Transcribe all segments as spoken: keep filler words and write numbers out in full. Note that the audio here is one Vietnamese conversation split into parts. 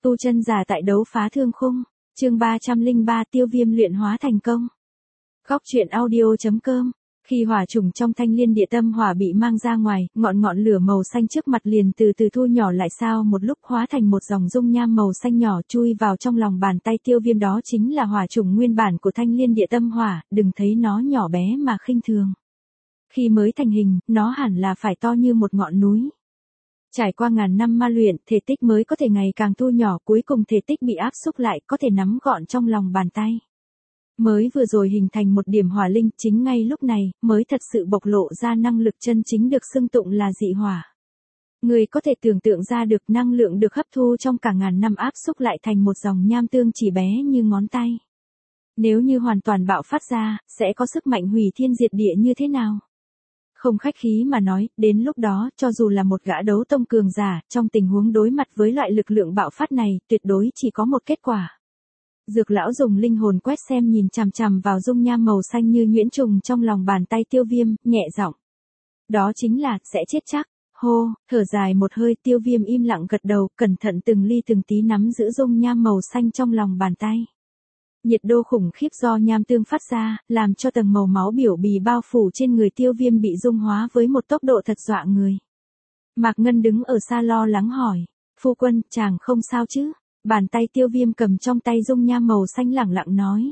Tu chân giả tại đấu phá thương khung, chương ba trăm lẻ ba tiêu viêm luyện hóa thành công. Góc truyện audio.com. Khi hỏa trùng trong thanh liên địa tâm hỏa bị mang ra ngoài, ngọn ngọn lửa màu xanh trước mặt liền từ từ thu nhỏ lại, sao một lúc hóa thành một dòng dung nham màu xanh nhỏ chui vào trong lòng bàn tay tiêu viêm. Đó chính là hỏa trùng nguyên bản của thanh liên địa tâm hỏa, đừng thấy nó nhỏ bé mà khinh thường. Khi mới thành hình, nó hẳn là phải to như một ngọn núi. Trải qua ngàn năm ma luyện, thể tích mới có thể ngày càng thu nhỏ, cuối cùng thể tích bị áp xúc lại, có thể nắm gọn trong lòng bàn tay. Mới vừa rồi hình thành một điểm hỏa linh, chính ngay lúc này, mới thật sự bộc lộ ra năng lực chân chính được xưng tụng là dị hỏa. Người có thể tưởng tượng ra được năng lượng được hấp thu trong cả ngàn năm áp xúc lại thành một dòng nham tương chỉ bé như ngón tay. Nếu như hoàn toàn bạo phát ra, sẽ có sức mạnh hủy thiên diệt địa như thế nào? Không khách khí mà nói, đến lúc đó, cho dù là một gã đấu tông cường giả, trong tình huống đối mặt với loại lực lượng bạo phát này, tuyệt đối chỉ có một kết quả. Dược lão dùng linh hồn quét xem nhìn chằm chằm vào dung nham màu xanh như nhuyễn trùng trong lòng bàn tay tiêu viêm, nhẹ giọng. Đó chính là, sẽ chết chắc. Hô, thở dài một hơi, tiêu viêm im lặng gật đầu, cẩn thận từng ly từng tí nắm giữ dung nham màu xanh trong lòng bàn tay. Nhiệt độ khủng khiếp do nham tương phát ra, làm cho tầng màu máu biểu bì bao phủ trên người tiêu viêm bị dung hóa với một tốc độ thật dọa người. Mạc Ngân đứng ở xa lo lắng hỏi, phu quân, chàng không sao chứ? Bàn tay tiêu viêm cầm trong tay dung nham màu xanh lẳng lặng nói.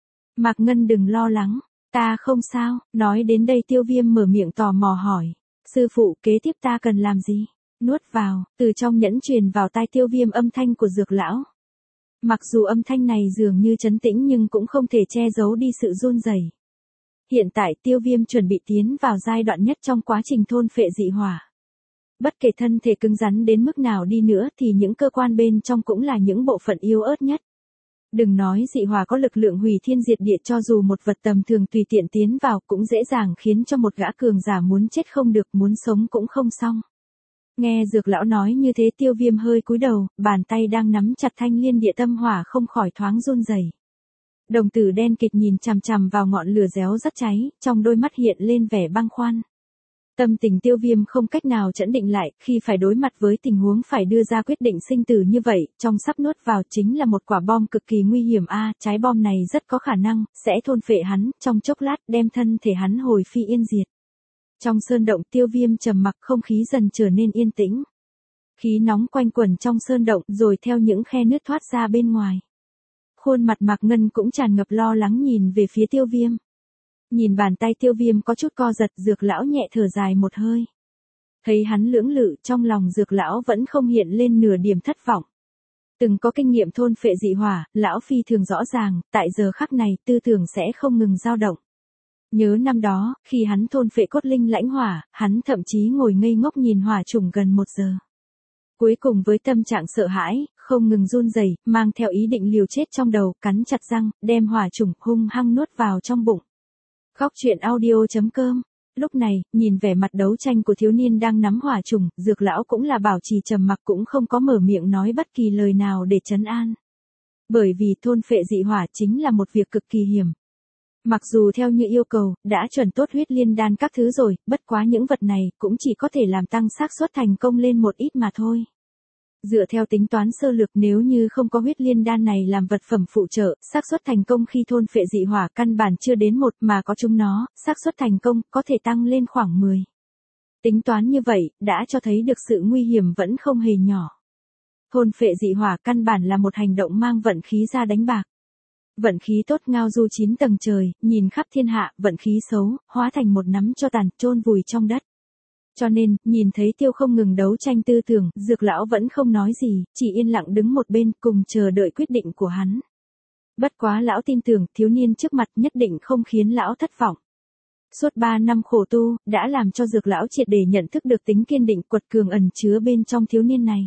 Mạc Ngân đừng lo lắng, ta không sao. Nói đến đây tiêu viêm mở miệng tò mò hỏi, sư phụ, kế tiếp ta cần làm gì? Nuốt vào, từ trong nhẫn truyền vào tai tiêu viêm âm thanh của dược lão. Mặc dù âm thanh này dường như trấn tĩnh nhưng cũng không thể che giấu đi sự run rẩy. Hiện tại tiêu viêm chuẩn bị tiến vào giai đoạn nhất trong quá trình thôn phệ dị hỏa. Bất kể thân thể cứng rắn đến mức nào đi nữa thì những cơ quan bên trong cũng là những bộ phận yếu ớt nhất. Đừng nói dị hỏa có lực lượng hủy thiên diệt địa, cho dù một vật tầm thường tùy tiện tiến vào cũng dễ dàng khiến cho một gã cường giả muốn chết không được, muốn sống cũng không xong. Nghe dược lão nói như thế tiêu viêm hơi cúi đầu, bàn tay đang nắm chặt thanh liên địa tâm hỏa không khỏi thoáng run rẩy. Đồng tử đen kịt nhìn chằm chằm vào ngọn lửa réo rắt cháy, trong đôi mắt hiện lên vẻ băn khoăn. Tâm tình tiêu viêm không cách nào trấn định lại, khi phải đối mặt với tình huống phải đưa ra quyết định sinh tử như vậy, trong sắp nuốt vào chính là một quả bom cực kỳ nguy hiểm a, trái bom này rất có khả năng sẽ thôn phệ hắn, trong chốc lát đem thân thể hắn hồi phi yên diệt. Trong sơn động tiêu viêm trầm mặc, không khí dần trở nên yên tĩnh. Khí nóng quanh quẩn trong sơn động rồi theo những khe nứt thoát ra bên ngoài. Khuôn mặt Mạc Ngân cũng tràn ngập lo lắng nhìn về phía tiêu viêm. Nhìn bàn tay tiêu viêm có chút co giật, dược lão nhẹ thở dài một hơi. Thấy hắn lưỡng lự, trong lòng dược lão vẫn không hiện lên nửa điểm thất vọng. Từng có kinh nghiệm thôn phệ dị hỏa, lão phi thường rõ ràng, tại giờ khắc này tư tưởng sẽ không ngừng dao động. Nhớ năm đó, khi hắn thôn phệ cốt linh lãnh hỏa, hắn thậm chí ngồi ngây ngốc nhìn hỏa trùng gần một giờ. Cuối cùng với tâm trạng sợ hãi, không ngừng run rẩy, mang theo ý định liều chết trong đầu, cắn chặt răng, đem hỏa trùng hung hăng nuốt vào trong bụng. Góc truyện audio.com. Lúc này, nhìn vẻ mặt đấu tranh của thiếu niên đang nắm hỏa trùng, dược lão cũng là bảo trì trầm mặc, cũng không có mở miệng nói bất kỳ lời nào để trấn an. Bởi vì thôn phệ dị hỏa chính là một việc cực kỳ hiểm. Mặc dù theo như yêu cầu, đã chuẩn tốt huyết liên đan các thứ rồi, bất quá những vật này cũng chỉ có thể làm tăng xác suất thành công lên một ít mà thôi. Dựa theo tính toán sơ lược, nếu như không có huyết liên đan này làm vật phẩm phụ trợ, xác suất thành công khi thôn phệ dị hỏa căn bản chưa đến một, mà có chúng nó, xác suất thành công có thể tăng lên khoảng mười. Tính toán như vậy, đã cho thấy được sự nguy hiểm vẫn không hề nhỏ. Thôn phệ dị hỏa căn bản là một hành động mang vận khí ra đánh bạc. Vận khí tốt ngao du chín tầng trời, nhìn khắp thiên hạ, vận khí xấu, hóa thành một nắm tro tàn, chôn vùi trong đất. Cho nên, nhìn thấy tiêu không ngừng đấu tranh tư tưởng, dược lão vẫn không nói gì, chỉ yên lặng đứng một bên cùng chờ đợi quyết định của hắn. Bất quá lão tin tưởng thiếu niên trước mặt nhất định không khiến lão thất vọng. Suốt ba năm khổ tu, đã làm cho dược lão triệt để nhận thức được tính kiên định quật cường ẩn chứa bên trong thiếu niên này.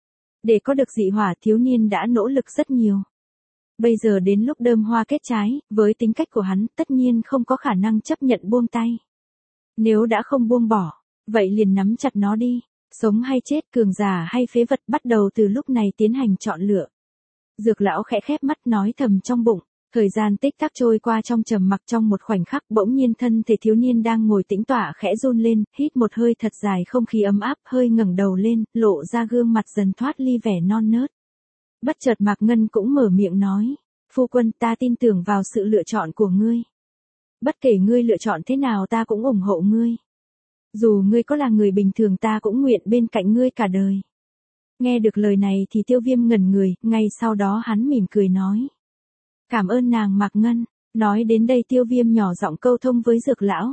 Để có được dị hỏa, thiếu niên đã nỗ lực rất nhiều. Bây giờ đến lúc đơm hoa kết trái, với tính cách của hắn, tất nhiên không có khả năng chấp nhận buông tay. Nếu đã không buông bỏ, vậy liền nắm chặt nó đi, sống hay chết, cường giả hay phế vật, bắt đầu từ lúc này tiến hành chọn lựa. Dược lão khẽ khép mắt nói thầm trong bụng, thời gian tích tắc trôi qua trong trầm mặc, trong một khoảnh khắc bỗng nhiên thân thể thiếu niên đang ngồi tĩnh tọa khẽ run lên, hít một hơi thật dài, không khí ấm áp, hơi ngẩng đầu lên, lộ ra gương mặt dần thoát ly vẻ non nớt. Bất chợt Mạc Ngân cũng mở miệng nói, phu quân ta tin tưởng vào sự lựa chọn của ngươi. Bất kể ngươi lựa chọn thế nào ta cũng ủng hộ ngươi. Dù ngươi có là người bình thường ta cũng nguyện bên cạnh ngươi cả đời. Nghe được lời này thì Tiêu Viêm ngẩn người, ngay sau đó hắn mỉm cười nói. Cảm ơn nàng Mạc Ngân. Nói đến đây Tiêu Viêm nhỏ giọng câu thông với Dược lão.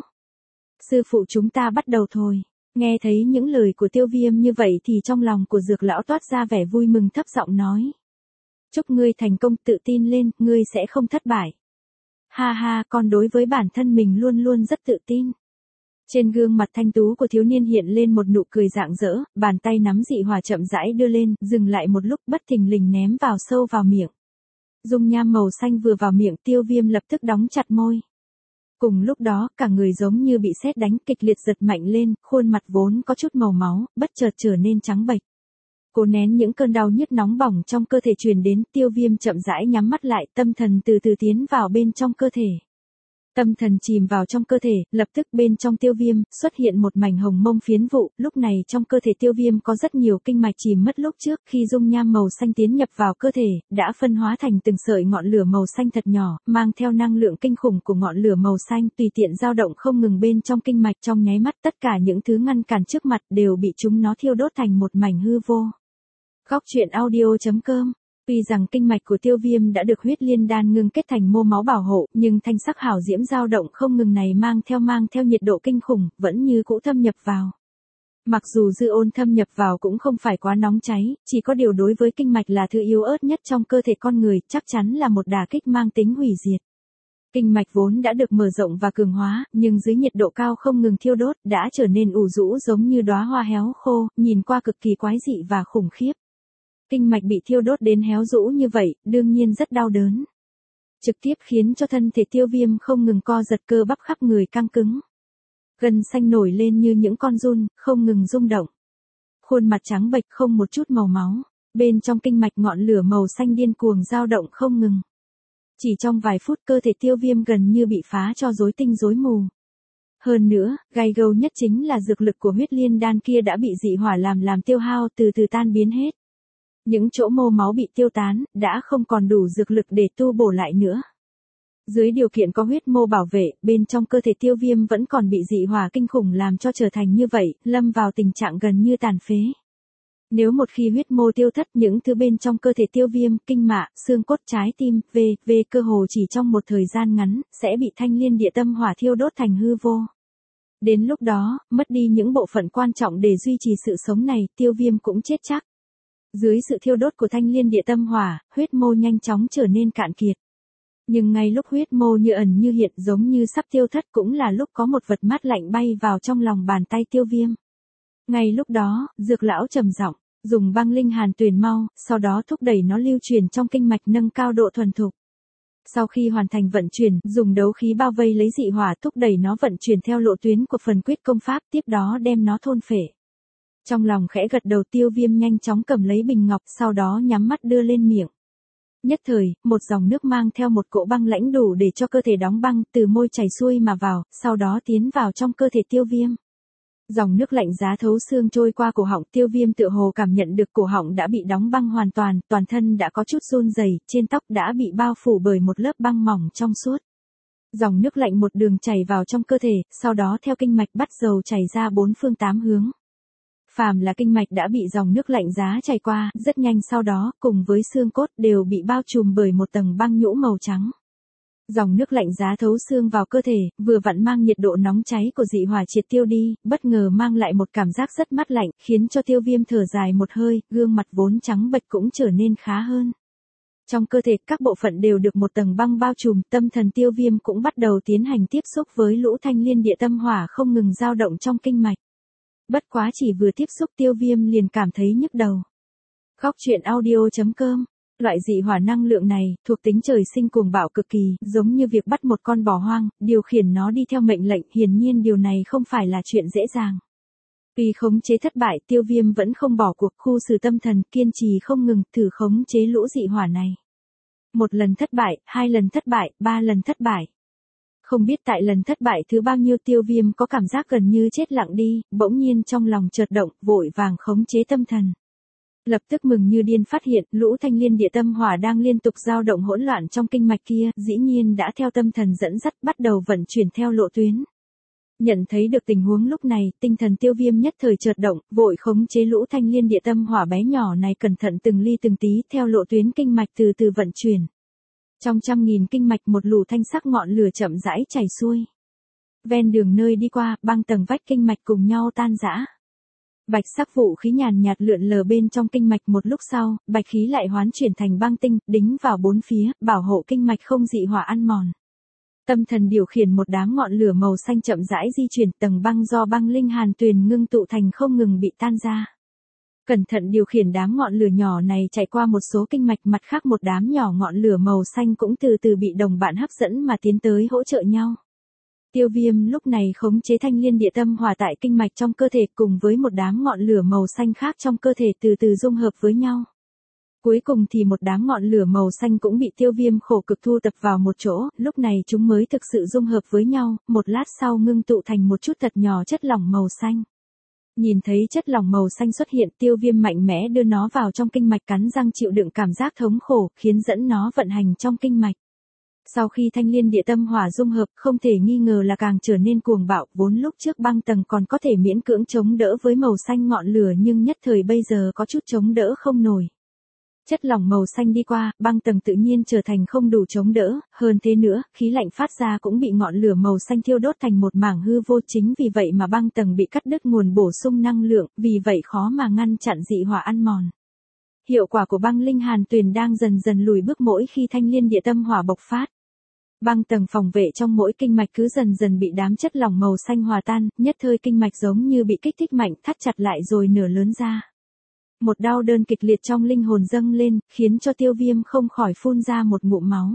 Sư phụ chúng ta bắt đầu thôi. Nghe thấy những lời của Tiêu Viêm như vậy thì trong lòng của Dược lão toát ra vẻ vui mừng thấp giọng nói. Chúc ngươi thành công, tự tin lên, ngươi sẽ không thất bại. Ha ha, con đối với bản thân mình luôn luôn rất tự tin. Trên gương mặt thanh tú của thiếu niên hiện lên một nụ cười rạng rỡ, bàn tay nắm dị hỏa chậm rãi đưa lên, dừng lại một lúc bất thình lình ném vào sâu vào miệng. Dung nham màu xanh vừa vào miệng Tiêu Viêm lập tức đóng chặt môi. Cùng lúc đó, cả người giống như bị sét đánh kịch liệt giật mạnh lên, khuôn mặt vốn có chút màu máu, bất chợt trở nên trắng bệch. Cố nén những cơn đau nhức nóng bỏng trong cơ thể truyền đến, Tiêu Viêm chậm rãi nhắm mắt lại, tâm thần từ từ tiến vào bên trong cơ thể. Tâm thần chìm vào trong cơ thể, lập tức bên trong Tiêu Viêm xuất hiện một mảnh hồng mông phiến vụ, lúc này trong cơ thể Tiêu Viêm có rất nhiều kinh mạch chìm mất lúc trước, khi dung nham màu xanh tiến nhập vào cơ thể, đã phân hóa thành từng sợi ngọn lửa màu xanh thật nhỏ, mang theo năng lượng kinh khủng của ngọn lửa màu xanh tùy tiện dao động không ngừng bên trong kinh mạch, trong nháy mắt tất cả những thứ ngăn cản trước mặt đều bị chúng nó thiêu đốt thành một mảnh hư vô. Góc truyện audio chấm com. Tuy rằng kinh mạch của Tiêu Viêm đã được huyết liên đan ngưng kết thành mô máu bảo hộ, nhưng thanh sắc hảo diễm dao động không ngừng này mang theo mang theo nhiệt độ kinh khủng, vẫn như cũ thâm nhập vào. Mặc dù dư ôn thâm nhập vào cũng không phải quá nóng cháy, chỉ có điều đối với kinh mạch là thứ yếu ớt nhất trong cơ thể con người, chắc chắn là một đả kích mang tính hủy diệt. Kinh mạch vốn đã được mở rộng và cường hóa, nhưng dưới nhiệt độ cao không ngừng thiêu đốt, đã trở nên ủ rũ giống như đóa hoa héo khô, nhìn qua cực kỳ quái dị và khủng khiếp. Kinh mạch bị thiêu đốt đến héo rũ như vậy, đương nhiên rất đau đớn. Trực tiếp khiến cho thân thể Tiêu Viêm không ngừng co giật, cơ bắp khắp người căng cứng. Gân xanh nổi lên như những con giun, không ngừng rung động. Khuôn mặt trắng bệch không một chút màu máu, bên trong kinh mạch ngọn lửa màu xanh điên cuồng dao động không ngừng. Chỉ trong vài phút cơ thể Tiêu Viêm gần như bị phá cho rối tinh rối mù. Hơn nữa, gay gâu nhất chính là dược lực của huyết liên đan kia đã bị dị hỏa làm làm tiêu hao, từ từ tan biến hết. Những chỗ mô máu bị tiêu tán, đã không còn đủ dược lực để tu bổ lại nữa. Dưới điều kiện có huyết mô bảo vệ, bên trong cơ thể Tiêu Viêm vẫn còn bị dị hỏa kinh khủng làm cho trở thành như vậy, lâm vào tình trạng gần như tàn phế. Nếu một khi huyết mô tiêu thất, những thứ bên trong cơ thể Tiêu Viêm, kinh mạ, xương cốt, trái tim, vân vân cơ hồ chỉ trong một thời gian ngắn, sẽ bị thanh liên địa tâm hỏa thiêu đốt thành hư vô. Đến lúc đó, mất đi những bộ phận quan trọng để duy trì sự sống này, Tiêu Viêm cũng chết chắc. Dưới sự thiêu đốt của thanh liên địa tâm hỏa, huyết mô nhanh chóng trở nên cạn kiệt. Nhưng ngay lúc huyết mô như ẩn như hiện giống như sắp tiêu thất cũng là lúc có một vật mát lạnh bay vào trong lòng bàn tay Tiêu Viêm. Ngay lúc đó, Dược lão trầm giọng, dùng băng linh hàn tuyền mau, sau đó thúc đẩy nó lưu truyền trong kinh mạch nâng cao độ thuần thục. Sau khi hoàn thành vận chuyển, dùng đấu khí bao vây lấy dị hỏa thúc đẩy nó vận chuyển theo lộ tuyến của phần quyết công pháp, tiếp đó đem nó thôn phệ. Trong lòng khẽ gật đầu Tiêu Viêm nhanh chóng cầm lấy bình ngọc, sau đó nhắm mắt đưa lên miệng. Nhất thời, một dòng nước mang theo một cỗ băng lãnh đủ để cho cơ thể đóng băng, từ môi chảy xuôi mà vào, sau đó tiến vào trong cơ thể Tiêu Viêm. Dòng nước lạnh giá thấu xương trôi qua cổ họng, Tiêu Viêm tựa hồ cảm nhận được cổ họng đã bị đóng băng hoàn toàn, toàn thân đã có chút run rẩy, trên tóc đã bị bao phủ bởi một lớp băng mỏng trong suốt. Dòng nước lạnh một đường chảy vào trong cơ thể, sau đó theo kinh mạch bắt đầu chảy ra bốn phương tám hướng. Phàm là kinh mạch đã bị dòng nước lạnh giá chảy qua, rất nhanh sau đó, cùng với xương cốt đều bị bao trùm bởi một tầng băng nhũ màu trắng. Dòng nước lạnh giá thấu xương vào cơ thể, vừa vặn mang nhiệt độ nóng cháy của dị hỏa triệt tiêu đi, bất ngờ mang lại một cảm giác rất mát lạnh, khiến cho Tiêu Viêm thở dài một hơi, gương mặt vốn trắng bệch cũng trở nên khá hơn. Trong cơ thể, các bộ phận đều được một tầng băng bao trùm, tâm thần Tiêu Viêm cũng bắt đầu tiến hành tiếp xúc với lũ thanh liên địa tâm hỏa không ngừng dao động trong kinh mạch. Bất quá chỉ vừa tiếp xúc Tiêu Viêm liền cảm thấy nhức đầu. Góc truyện audio chấm com. Loại dị hỏa năng lượng này, thuộc tính trời sinh cuồng bạo cực kỳ, giống như việc bắt một con bò hoang, điều khiển nó đi theo mệnh lệnh, hiển nhiên điều này không phải là chuyện dễ dàng. Vì khống chế thất bại, Tiêu Viêm vẫn không bỏ cuộc, khu xử tâm thần, kiên trì không ngừng, thử khống chế lũ dị hỏa này. Một lần thất bại, hai lần thất bại, ba lần thất bại. Không biết tại lần thất bại thứ bao nhiêu Tiêu Viêm có cảm giác gần như chết lặng đi, bỗng nhiên trong lòng chợt động, vội vàng khống chế tâm thần. Lập tức mừng như điên phát hiện, lũ thanh liên địa tâm hỏa đang liên tục dao động hỗn loạn trong kinh mạch kia, dĩ nhiên đã theo tâm thần dẫn dắt bắt đầu vận chuyển theo lộ tuyến. Nhận thấy được tình huống lúc này, tinh thần Tiêu Viêm nhất thời chợt động, vội khống chế lũ thanh liên địa tâm hỏa bé nhỏ này cẩn thận từng ly từng tí theo lộ tuyến kinh mạch từ từ vận chuyển. Trong trăm nghìn kinh mạch một lũ thanh sắc ngọn lửa chậm rãi chảy xuôi. Ven đường nơi đi qua, băng tầng vách kinh mạch cùng nhau tan rã. Bạch sắc vũ khí nhàn nhạt lượn lờ bên trong kinh mạch, một lúc sau, bạch khí lại hoán chuyển thành băng tinh, đính vào bốn phía, bảo hộ kinh mạch không dị hỏa ăn mòn. Tâm thần điều khiển một đám ngọn lửa màu xanh chậm rãi di chuyển, tầng băng do băng linh hàn tuyền ngưng tụ thành không ngừng bị tan ra. Cẩn thận điều khiển đám ngọn lửa nhỏ này chạy qua một số kinh mạch, mặt khác một đám nhỏ ngọn lửa màu xanh cũng từ từ bị đồng bạn hấp dẫn mà tiến tới hỗ trợ nhau. Tiêu Viêm lúc này khống chế thanh liên địa tâm hỏa tại kinh mạch trong cơ thể cùng với một đám ngọn lửa màu xanh khác trong cơ thể từ từ dung hợp với nhau. Cuối cùng thì một đám ngọn lửa màu xanh cũng bị Tiêu Viêm khổ cực thu tập vào một chỗ, lúc này chúng mới thực sự dung hợp với nhau, một lát sau ngưng tụ thành một chút thật nhỏ chất lỏng màu xanh. Nhìn thấy chất lỏng màu xanh xuất hiện, Tiêu Viêm mạnh mẽ đưa nó vào trong kinh mạch, cắn răng chịu đựng cảm giác thống khổ, khiến dẫn nó vận hành trong kinh mạch. Sau khi thanh liên địa tâm hỏa dung hợp, không thể nghi ngờ là càng trở nên cuồng bạo, vốn lúc trước băng tầng còn có thể miễn cưỡng chống đỡ với màu xanh ngọn lửa nhưng nhất thời bây giờ có chút chống đỡ không nổi. Chất lỏng màu xanh đi qua, băng tầng tự nhiên trở thành không đủ chống đỡ, hơn thế nữa, khí lạnh phát ra cũng bị ngọn lửa màu xanh thiêu đốt thành một mảng hư vô, chính vì vậy mà băng tầng bị cắt đứt nguồn bổ sung năng lượng, vì vậy khó mà ngăn chặn dị hỏa ăn mòn. Hiệu quả của băng linh hàn tuyền đang dần dần lùi bước mỗi khi thanh liên địa tâm hỏa bộc phát. Băng tầng phòng vệ trong mỗi kinh mạch cứ dần dần bị đám chất lỏng màu xanh hòa tan, nhất thời kinh mạch giống như bị kích thích mạnh, thắt chặt lại rồi nở lớn ra. Một đau đớn kịch liệt trong linh hồn dâng lên, khiến cho Tiêu Viêm không khỏi phun ra một ngụm máu.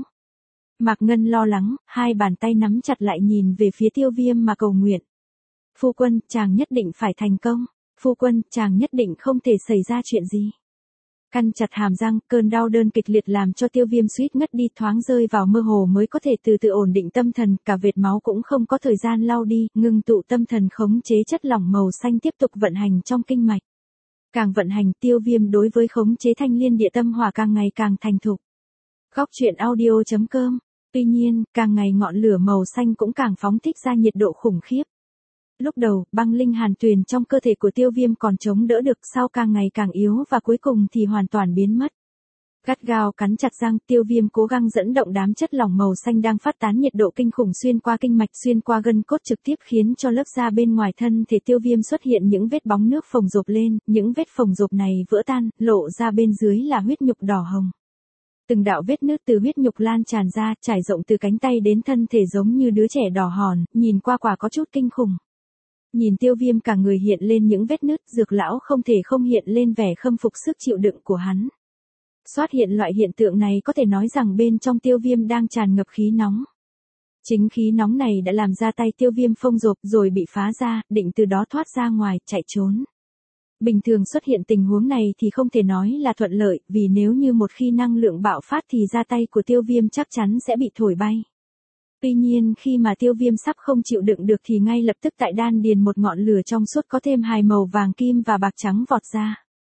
Mạc Ngân lo lắng, hai bàn tay nắm chặt lại nhìn về phía Tiêu Viêm mà cầu nguyện. Phu quân, chàng nhất định phải thành công. Phu quân, chàng nhất định không thể xảy ra chuyện gì. Căn chặt hàm răng, cơn đau đớn kịch liệt làm cho Tiêu Viêm suýt ngất đi, thoáng rơi vào mơ hồ mới có thể từ từ ổn định tâm thần, cả vệt máu cũng không có thời gian lau đi, ngưng tụ tâm thần khống chế chất lỏng màu xanh tiếp tục vận hành trong kinh mạch. Càng vận hành, Tiêu Viêm đối với khống chế thanh liên địa tâm hỏa càng ngày càng thành thục. Góc truyện audio chấm com. Tuy nhiên, càng ngày ngọn lửa màu xanh cũng càng phóng thích ra nhiệt độ khủng khiếp. Lúc đầu, băng linh hàn tuyền trong cơ thể của Tiêu Viêm còn chống đỡ được, sau càng ngày càng yếu và cuối cùng thì hoàn toàn biến mất. Gắt gao cắn chặt răng, Tiêu Viêm cố gắng dẫn động đám chất lỏng màu xanh đang phát tán nhiệt độ kinh khủng xuyên qua kinh mạch, xuyên qua gân cốt, trực tiếp khiến cho lớp da bên ngoài thân thể Tiêu Viêm xuất hiện những vết bóng nước phồng rộp lên, những vết phồng rộp này vỡ tan, lộ ra bên dưới là huyết nhục đỏ hồng. Từng đạo vết nứt từ huyết nhục lan tràn ra, trải rộng từ cánh tay đến thân thể giống như đứa trẻ đỏ hòn, nhìn qua quả có chút kinh khủng. Nhìn Tiêu Viêm cả người hiện lên những vết nứt, Dược lão không thể không hiện lên vẻ khâm phục sức chịu đựng của hắn. Xuất hiện loại hiện tượng này có thể nói rằng bên trong Tiêu Viêm đang tràn ngập khí nóng. Chính khí nóng này đã làm ra tay Tiêu Viêm phông rộp rồi bị phá ra, định từ đó thoát ra ngoài, chạy trốn. Bình thường xuất hiện tình huống này thì không thể nói là thuận lợi, vì nếu như một khi năng lượng bạo phát thì ra tay của Tiêu Viêm chắc chắn sẽ bị thổi bay. Tuy nhiên khi mà Tiêu Viêm sắp không chịu đựng được thì ngay lập tức tại đan điền một ngọn lửa trong suốt có thêm hai màu vàng kim và bạc trắng vọt ra.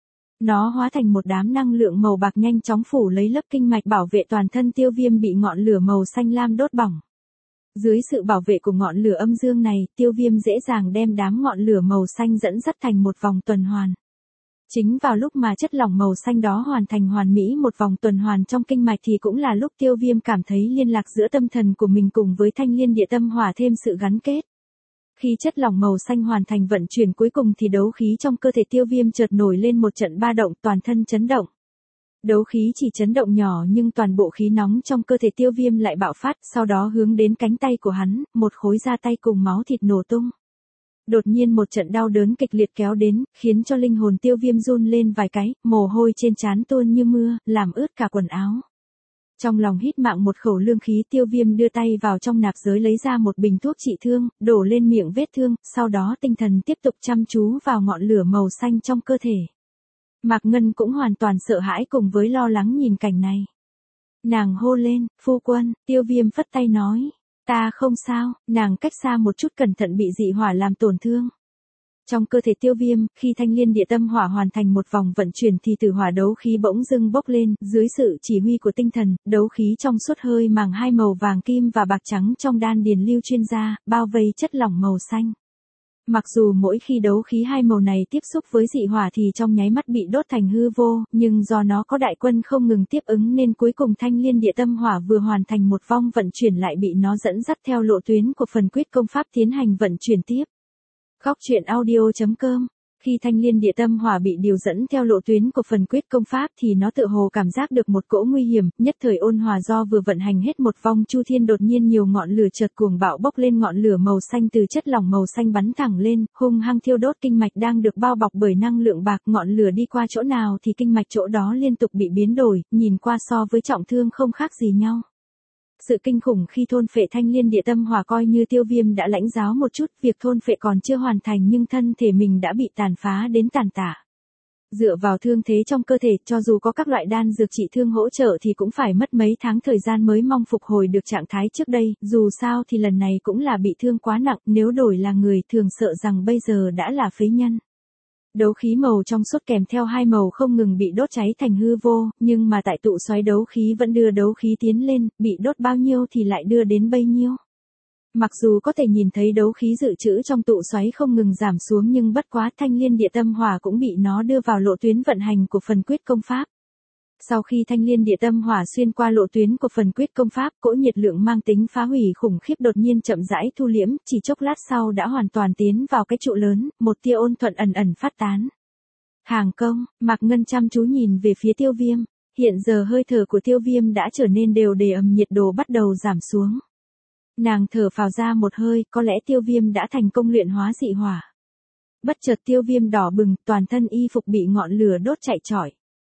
Nó hóa thành một đám năng lượng màu bạc nhanh chóng phủ lấy lớp kinh mạch, bảo vệ toàn thân Tiêu Viêm bị ngọn lửa màu xanh lam đốt bỏng. Dưới sự bảo vệ của ngọn lửa âm dương này, Tiêu Viêm dễ dàng đem đám ngọn lửa màu xanh dẫn dắt thành một vòng tuần hoàn. Chính vào lúc mà chất lỏng màu xanh đó hoàn thành hoàn mỹ một vòng tuần hoàn trong kinh mạch thì cũng là lúc Tiêu Viêm cảm thấy liên lạc giữa tâm thần của mình cùng với thanh liên địa tâm hỏa thêm sự gắn kết. Khi chất lỏng màu xanh hoàn thành vận chuyển cuối cùng thì đấu khí trong cơ thể Tiêu Viêm chợt nổi lên một trận ba động, toàn thân chấn động. Đấu khí chỉ chấn động nhỏ nhưng toàn bộ khí nóng trong cơ thể Tiêu Viêm lại bạo phát, sau đó hướng đến cánh tay của hắn, một khối da tay cùng máu thịt nổ tung. Đột nhiên một trận đau đớn kịch liệt kéo đến, khiến cho linh hồn Tiêu Viêm run lên vài cái, mồ hôi trên trán tuôn như mưa, làm ướt cả quần áo. Trong lòng hít mạng một khẩu lương khí, Tiêu Viêm đưa tay vào trong nạp giới lấy ra một bình thuốc trị thương, đổ lên miệng vết thương, sau đó tinh thần tiếp tục chăm chú vào ngọn lửa màu xanh trong cơ thể. Mạc Ngân cũng hoàn toàn sợ hãi cùng với lo lắng nhìn cảnh này. Nàng hô lên, phu quân, Tiêu Viêm phất tay nói, ta không sao, nàng cách xa một chút cẩn thận bị dị hỏa làm tổn thương. Trong cơ thể Tiêu Viêm, khi thanh liên địa tâm hỏa hoàn thành một vòng vận chuyển thì tử hỏa đấu khí bỗng dưng bốc lên, dưới sự chỉ huy của tinh thần, đấu khí trong suốt hơi màng hai màu vàng kim và bạc trắng trong đan điền lưu chuyên ra, bao vây chất lỏng màu xanh. Mặc dù mỗi khi đấu khí hai màu này tiếp xúc với dị hỏa thì trong nháy mắt bị đốt thành hư vô, nhưng do nó có đại quân không ngừng tiếp ứng nên cuối cùng thanh liên địa tâm hỏa vừa hoàn thành một vòng vận chuyển lại bị nó dẫn dắt theo lộ tuyến của phần quyết công pháp tiến hành vận chuyển tiếp. Góc truyện audio chấm com. Khi thanh liên địa tâm hỏa bị điều dẫn theo lộ tuyến của phần quyết công pháp thì nó tự hồ cảm giác được một cỗ nguy hiểm, nhất thời ôn hòa do vừa vận hành hết một vòng chu thiên đột nhiên nhiều ngọn lửa chợt cuồng bạo bốc lên, ngọn lửa màu xanh từ chất lỏng màu xanh bắn thẳng lên, hung hăng thiêu đốt kinh mạch đang được bao bọc bởi năng lượng bạc, ngọn lửa đi qua chỗ nào thì kinh mạch chỗ đó liên tục bị biến đổi, nhìn qua so với trọng thương không khác gì nhau. Sự kinh khủng khi thôn phệ thanh liên địa tâm hỏa coi như Tiêu Viêm đã lãnh giáo một chút, việc thôn phệ còn chưa hoàn thành nhưng thân thể mình đã bị tàn phá đến tàn tả. Dựa vào thương thế trong cơ thể, cho dù có các loại đan dược trị thương hỗ trợ thì cũng phải mất mấy tháng thời gian mới mong phục hồi được trạng thái trước đây, dù sao thì lần này cũng là bị thương quá nặng, nếu đổi là người thường sợ rằng bây giờ đã là phế nhân. Đấu khí màu trong suốt kèm theo hai màu không ngừng bị đốt cháy thành hư vô, nhưng mà tại tụ xoáy đấu khí vẫn đưa đấu khí tiến lên, bị đốt bao nhiêu thì lại đưa đến bấy nhiêu. Mặc dù có thể nhìn thấy đấu khí dự trữ trong tụ xoáy không ngừng giảm xuống nhưng bất quá thanh liên địa tâm hỏa cũng bị nó đưa vào lộ tuyến vận hành của phần quyết công pháp. Sau khi thanh liên địa tâm hỏa xuyên qua lộ tuyến của phần quyết công pháp, cỗ nhiệt lượng mang tính phá hủy khủng khiếp đột nhiên chậm rãi thu liễm, chỉ chốc lát sau đã hoàn toàn tiến vào cái trụ lớn, một tia ôn thuận ẩn ẩn phát tán. Hàng công, Mạc Ngân chăm chú nhìn về phía Tiêu Viêm, hiện giờ hơi thở của Tiêu Viêm đã trở nên đều để ầm nhiệt độ bắt đầu giảm xuống. Nàng thở phào ra một hơi, có lẽ Tiêu Viêm đã thành công luyện hóa dị hỏa. Bất chợt Tiêu Viêm đỏ bừng, toàn thân y phục bị ngọn lửa đốt chạy trọi.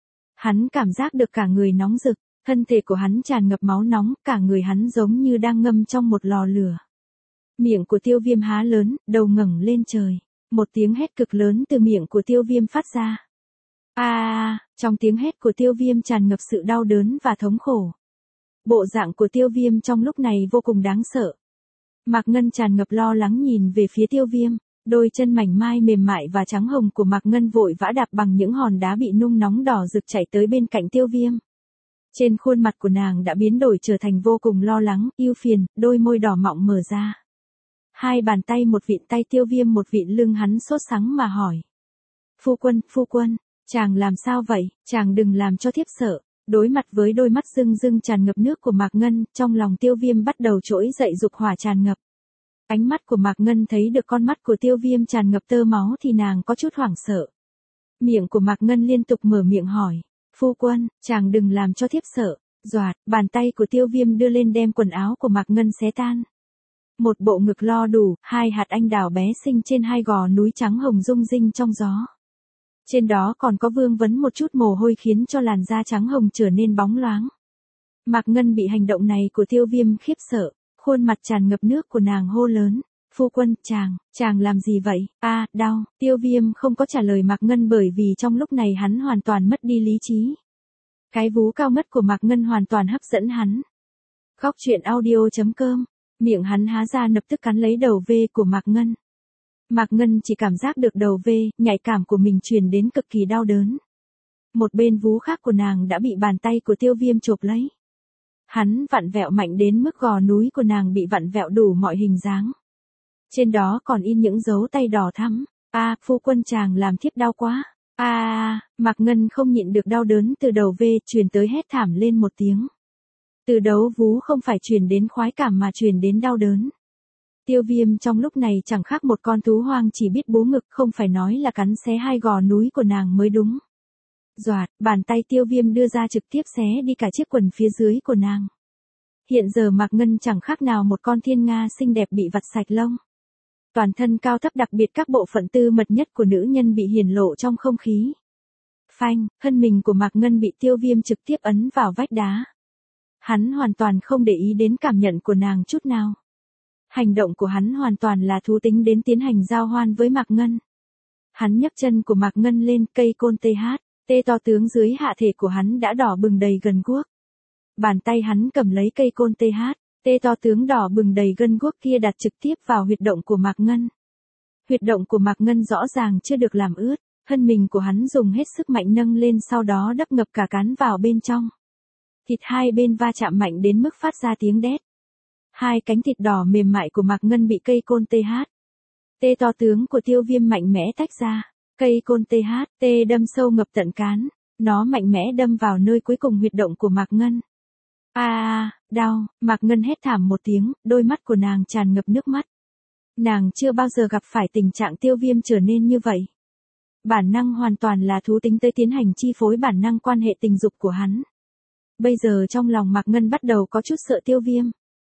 Hắn cảm giác được cả người nóng rực, thân thể của hắn tràn ngập máu nóng, cả người hắn giống như đang ngâm trong một lò lửa. Miệng của Tiêu Viêm há lớn, đầu ngẩng lên trời, một tiếng hét cực lớn từ miệng của Tiêu Viêm phát ra. A, à, trong tiếng hét của Tiêu Viêm tràn ngập sự đau đớn và thống khổ. Bộ dạng của Tiêu Viêm trong lúc này vô cùng đáng sợ. Mạc Ngân tràn ngập lo lắng nhìn về phía Tiêu Viêm. Đôi chân mảnh mai mềm mại và trắng hồng của Mạc Ngân vội vã đạp bằng những hòn đá bị nung nóng đỏ rực chạy tới bên cạnh Tiêu Viêm. Trên khuôn mặt của nàng đã biến đổi trở thành vô cùng lo lắng, ưu phiền, đôi môi đỏ mọng mở ra. Hai bàn tay một vịn tay Tiêu Viêm một vịn lưng hắn sốt sắng mà hỏi. Phu quân, phu quân, chàng làm sao vậy, chàng đừng làm cho thiếp sợ. Đối mặt với đôi mắt rưng rưng tràn ngập nước của Mạc Ngân, trong lòng Tiêu Viêm bắt đầu trỗi dậy dục hỏa tràn ngập. Ánh mắt của Mạc Ngân thấy được con mắt của Tiêu Viêm tràn ngập tơ máu thì nàng có chút hoảng sợ. Miệng của Mạc Ngân liên tục mở miệng hỏi. Phu quân, chàng đừng làm cho thiếp sợ. Doạt, bàn tay của Tiêu Viêm đưa lên đem quần áo của Mạc Ngân xé tan. Một bộ ngực lo đủ, hai hạt anh đào bé xinh trên hai gò núi trắng hồng rung rinh trong gió. Trên đó còn có vương vấn một chút mồ hôi khiến cho làn da trắng hồng trở nên bóng loáng. Mạc Ngân bị hành động này của Tiêu Viêm khiếp sợ. Khuôn mặt tràn ngập nước của nàng hô lớn. Phu quân, chàng, chàng làm gì vậy? A, à, đau. Tiêu Viêm không có trả lời Mạc Ngân bởi vì trong lúc này hắn hoàn toàn mất đi lý trí. Cái vú cao ngất của Mạc Ngân hoàn toàn hấp dẫn hắn. Góc truyện audio chấm com. Miệng hắn há ra lập tức cắn lấy đầu V của Mạc Ngân. Mạc Ngân chỉ cảm giác được đầu V, nhạy cảm của mình truyền đến cực kỳ đau đớn. Một bên vú khác của nàng đã bị bàn tay của Tiêu Viêm chộp lấy. Hắn vặn vẹo mạnh đến mức gò núi của nàng bị vặn vẹo đủ mọi hình dáng. Trên đó còn in những dấu tay đỏ thắm. A, à, phu quân chàng làm thiếp đau quá. A, à, Mạc Ngân không nhịn được đau đớn từ đầu V truyền tới hét thảm lên một tiếng. Từ đấu vú không phải truyền đến khoái cảm mà truyền đến đau đớn. Tiêu Viêm trong lúc này chẳng khác một con thú hoang chỉ biết bú ngực, không phải nói là cắn xé hai gò núi của nàng mới đúng. Doạt, bàn tay Tiêu Viêm đưa ra trực tiếp xé đi cả chiếc quần phía dưới của nàng. Hiện giờ Mạc Ngân chẳng khác nào một con thiên nga xinh đẹp bị vặt sạch lông. Toàn thân cao thấp đặc biệt các bộ phận tư mật nhất của nữ nhân bị hiển lộ trong không khí. Phanh, thân mình của Mạc Ngân bị Tiêu Viêm trực tiếp ấn vào vách đá. Hắn hoàn toàn không để ý đến cảm nhận của nàng chút nào. Hành động của hắn hoàn toàn là thú tính đến tiến hành giao hoan với Mạc Ngân. Hắn nhấc chân của Mạc Ngân lên, cây côn tê hát, tê to tướng dưới hạ thể của hắn đã đỏ bừng đầy gần guốc. Bàn tay hắn cầm lấy cây côn tê hát, tê to tướng đỏ bừng đầy gân guốc kia đặt trực tiếp vào huyệt động của Mạc Ngân. Huyệt động của Mạc Ngân rõ ràng chưa được làm ướt, thân mình của hắn dùng hết sức mạnh nâng lên sau đó đắp ngập cả cán vào bên trong. Thịt hai bên va chạm mạnh đến mức phát ra tiếng đét. Hai cánh thịt đỏ mềm mại của Mạc Ngân bị cây côn tê hát. Tê to tướng của Tiêu Viêm mạnh mẽ tách ra, cây côn tê hát, tê đâm sâu ngập tận cán, nó mạnh mẽ đâm vào nơi cuối cùng huyệt động của Mạc Ngân. A a, đau, Mạc Ngân hét thảm một tiếng, đôi mắt của nàng tràn ngập nước mắt. Nàng chưa bao giờ gặp phải tình trạng Tiêu Viêm trở nên như vậy. Bản năng hoàn toàn là thú tính tới tiến hành chi phối bản năng quan hệ tình dục của hắn. Bây giờ trong lòng Mạc Ngân bắt đầu có chút sợ Tiêu Viêm.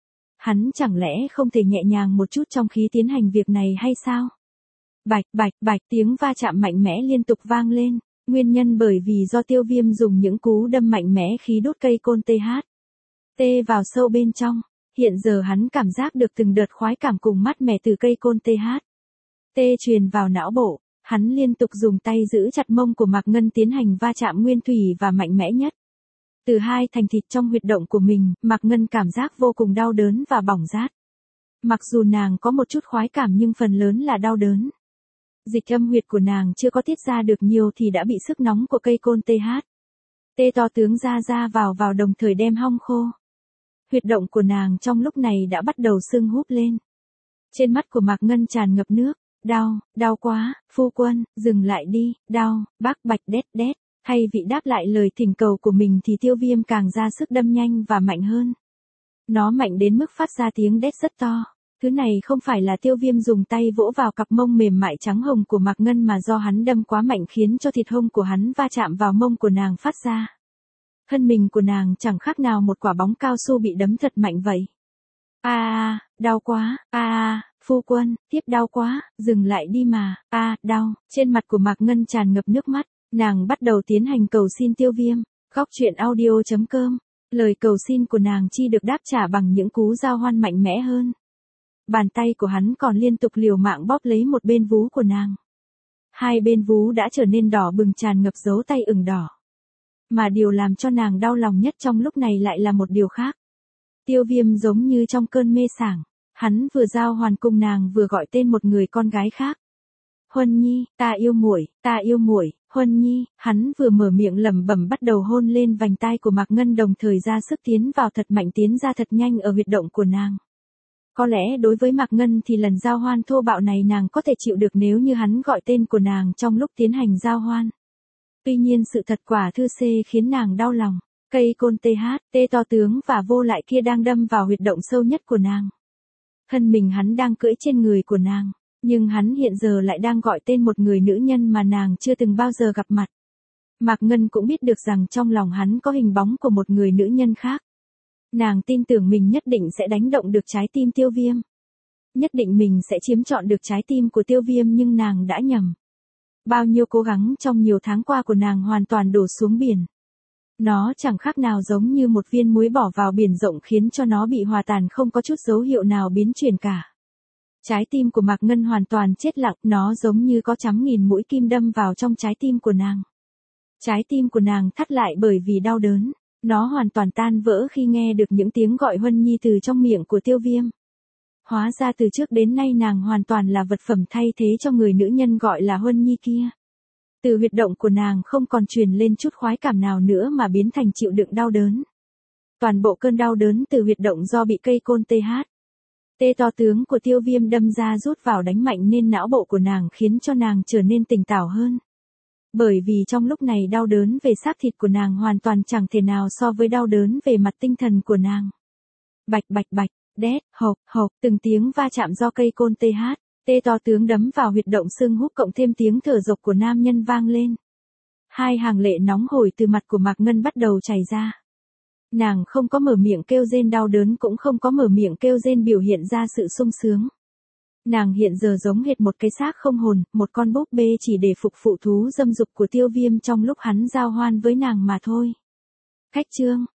Hắn chẳng lẽ không thể nhẹ nhàng một chút trong khi tiến hành việc này hay sao? Bạch bạch bạch tiếng va chạm mạnh mẽ liên tục vang lên, nguyên nhân bởi vì do Tiêu Viêm dùng những cú đâm mạnh mẽ khí đốt cây côn tê hát. Tê vào sâu bên trong, hiện giờ hắn cảm giác được từng đợt khoái cảm cùng mát mẻ từ cây côn tê hát. Tê truyền vào não bộ, hắn liên tục dùng tay giữ chặt mông của Mạc Ngân tiến hành va chạm nguyên thủy và mạnh mẽ nhất. Từ hai thành thịt trong huyệt động của mình, Mạc Ngân cảm giác vô cùng đau đớn và bỏng rát. Mặc dù nàng có một chút khoái cảm nhưng phần lớn là đau đớn. Dịch âm huyệt của nàng chưa có tiết ra được nhiều thì đã bị sức nóng của cây côn tê hát. Tê to tướng ra ra vào vào đồng thời đem hong khô. Huyệt động của nàng trong lúc này đã bắt đầu sưng húp lên. Trên mắt của Mạc Ngân tràn ngập nước, đau, đau quá, phu quân, dừng lại đi, đau, bác bạch đét đét. Thay vị đáp lại lời thỉnh cầu của mình thì Tiêu Viêm càng ra sức đâm nhanh và mạnh hơn. Nó mạnh đến mức phát ra tiếng đét rất to. Thứ này không phải là Tiêu Viêm dùng tay vỗ vào cặp mông mềm mại trắng hồng của Mạc Ngân mà do hắn đâm quá mạnh khiến cho thịt hông của hắn va chạm vào mông của nàng phát ra. Thân mình của nàng chẳng khác nào một quả bóng cao su bị đấm thật mạnh vậy. A a, đau quá, a a, phu quân, tiếp đau quá, dừng lại đi mà, a, đau. Trên mặt của Mạc Ngân tràn ngập nước mắt, nàng bắt đầu tiến hành cầu xin Tiêu Viêm. Góc truyện audio chấm com. Lời cầu xin của nàng chi được đáp trả bằng những cú giao hoan mạnh mẽ hơn. Bàn tay của hắn còn liên tục liều mạng bóp lấy một bên vú của nàng. Hai bên vú đã trở nên đỏ bừng tràn ngập dấu tay ửng đỏ. Mà điều làm cho nàng đau lòng nhất trong lúc này lại là một điều khác. Tiêu Viêm giống như trong cơn mê sảng, hắn vừa giao hoàn cùng nàng vừa gọi tên một người con gái khác. Huân Nhi, ta yêu muội, ta yêu muội, Huân Nhi, hắn vừa mở miệng lẩm bẩm bắt đầu hôn lên vành tai của Mạc Ngân đồng thời ra sức tiến vào thật mạnh tiến ra thật nhanh ở huyệt động của nàng. Có lẽ đối với Mạc Ngân thì lần giao hoan thô bạo này nàng có thể chịu được nếu như hắn gọi tên của nàng trong lúc tiến hành giao hoan. Tuy nhiên sự thật quả thư C khiến nàng đau lòng. Cây côn tê hát, tê to tướng và vô lại kia đang đâm vào huyệt động sâu nhất của nàng. Thân mình hắn đang cưỡi trên người của nàng, nhưng hắn hiện giờ lại đang gọi tên một người nữ nhân mà nàng chưa từng bao giờ gặp mặt. Mạc Ngân cũng biết được rằng trong lòng hắn có hình bóng của một người nữ nhân khác. Nàng tin tưởng mình nhất định sẽ đánh động được trái tim Tiêu Viêm. Nhất định mình sẽ chiếm trọn được trái tim của Tiêu Viêm nhưng nàng đã nhầm. Bao nhiêu cố gắng trong nhiều tháng qua của nàng hoàn toàn đổ xuống biển. Nó chẳng khác nào giống như một viên muối bỏ vào biển rộng khiến cho nó bị hòa tan không có chút dấu hiệu nào biến chuyển cả. Trái tim của Mạc Ngân hoàn toàn chết lặng, nó giống như có trăm nghìn mũi kim đâm vào trong trái tim của nàng. Trái tim của nàng thắt lại bởi vì đau đớn, nó hoàn toàn tan vỡ khi nghe được những tiếng gọi Huân Nhi từ trong miệng của Tiêu Viêm. Hóa ra từ trước đến nay nàng hoàn toàn là vật phẩm thay thế cho người nữ nhân gọi là Huân Nhi kia. Từ huyệt động của nàng không còn truyền lên chút khoái cảm nào nữa mà biến thành chịu đựng đau đớn. Toàn bộ cơn đau đớn từ huyệt động do bị cây côn tê hát. Tê to tướng của Tiêu Viêm đâm ra rút vào đánh mạnh nên não bộ của nàng khiến cho nàng trở nên tỉnh táo hơn. Bởi vì trong lúc này đau đớn về xác thịt của nàng hoàn toàn chẳng thể nào so với đau đớn về mặt tinh thần của nàng. Bạch bạch bạch, đét, hộc, hộc, từng tiếng va chạm do cây côn tê hát. Tê to tướng đấm vào huyệt động sưng húp cộng thêm tiếng thở dộc của nam nhân vang lên. Hai hàng lệ nóng hổi từ mặt của Mạc Ngân bắt đầu chảy ra. Nàng không có mở miệng kêu rên đau đớn cũng không có mở miệng kêu rên biểu hiện ra sự sung sướng. Nàng hiện giờ giống hệt một cái xác không hồn, một con búp bê chỉ để phục vụ thú dâm dục của Tiêu Viêm trong lúc hắn giao hoan với nàng mà thôi. Cách chương